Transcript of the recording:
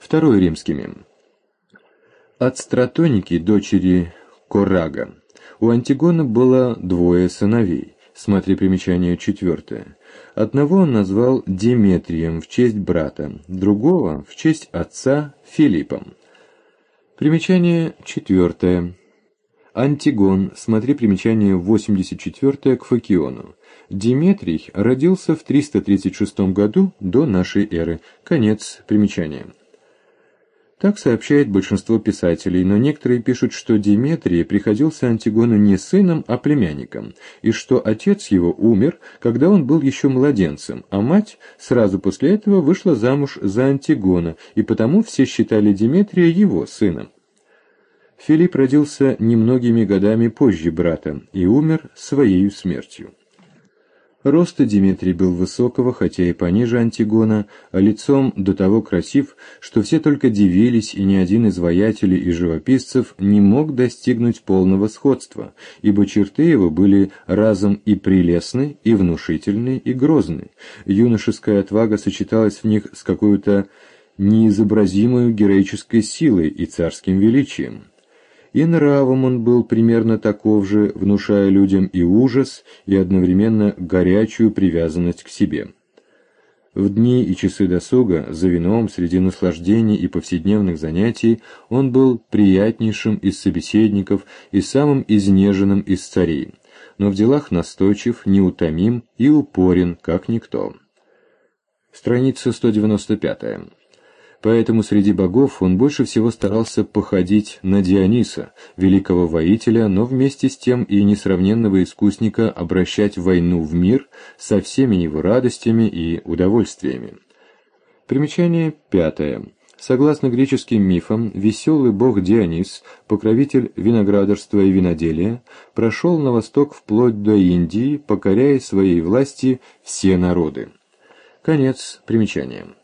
Второй римскими. От Стратоники, дочери Коррага, у Антигоны было двое сыновей. Смотри примечание 4. Одного он назвал Деметрием в честь брата, другого в честь отца Филиппом. Примечание 4. Антигон, смотри примечание 84 к Фокиону. Деметрий родился в 336 году до нашей эры. Конец примечания. Так сообщает большинство писателей, но некоторые пишут, что Деметрий приходился Антигону не сыном, а племянником, и что отец его умер, когда он был еще младенцем, а мать сразу после этого вышла замуж за Антигона, и потому все считали Деметрия его сыном. Филипп родился немногими годами позже брата и умер своею смертью. Роста Деметрий был высокого, хотя и пониже Антигона, а лицом до того красив, что все только дивились, и ни один из воятелей и живописцев не мог достигнуть полного сходства, ибо черты его были разом и прелестны, и внушительны, и грозны. Юношеская отвага сочеталась в них с какой-то неизобразимой героической силой и царским величием. И нравом он был примерно таков же, внушая людям и ужас, и одновременно горячую привязанность к себе. В дни и часы досуга, за вином, среди наслаждений и повседневных занятий, он был приятнейшим из собеседников и самым изнеженным из царей, но в делах настойчив, неутомим и упорен, как никто. Страница 195. Поэтому среди богов он больше всего старался походить на Диониса, великого воителя, но вместе с тем и несравненного искусника обращать войну в мир со всеми его радостями и удовольствиями. Примечание 5. Согласно греческим мифам, веселый бог Дионис, покровитель виноградарства и виноделия, прошел на восток вплоть до Индии, покоряя своей власти все народы. Конец примечания.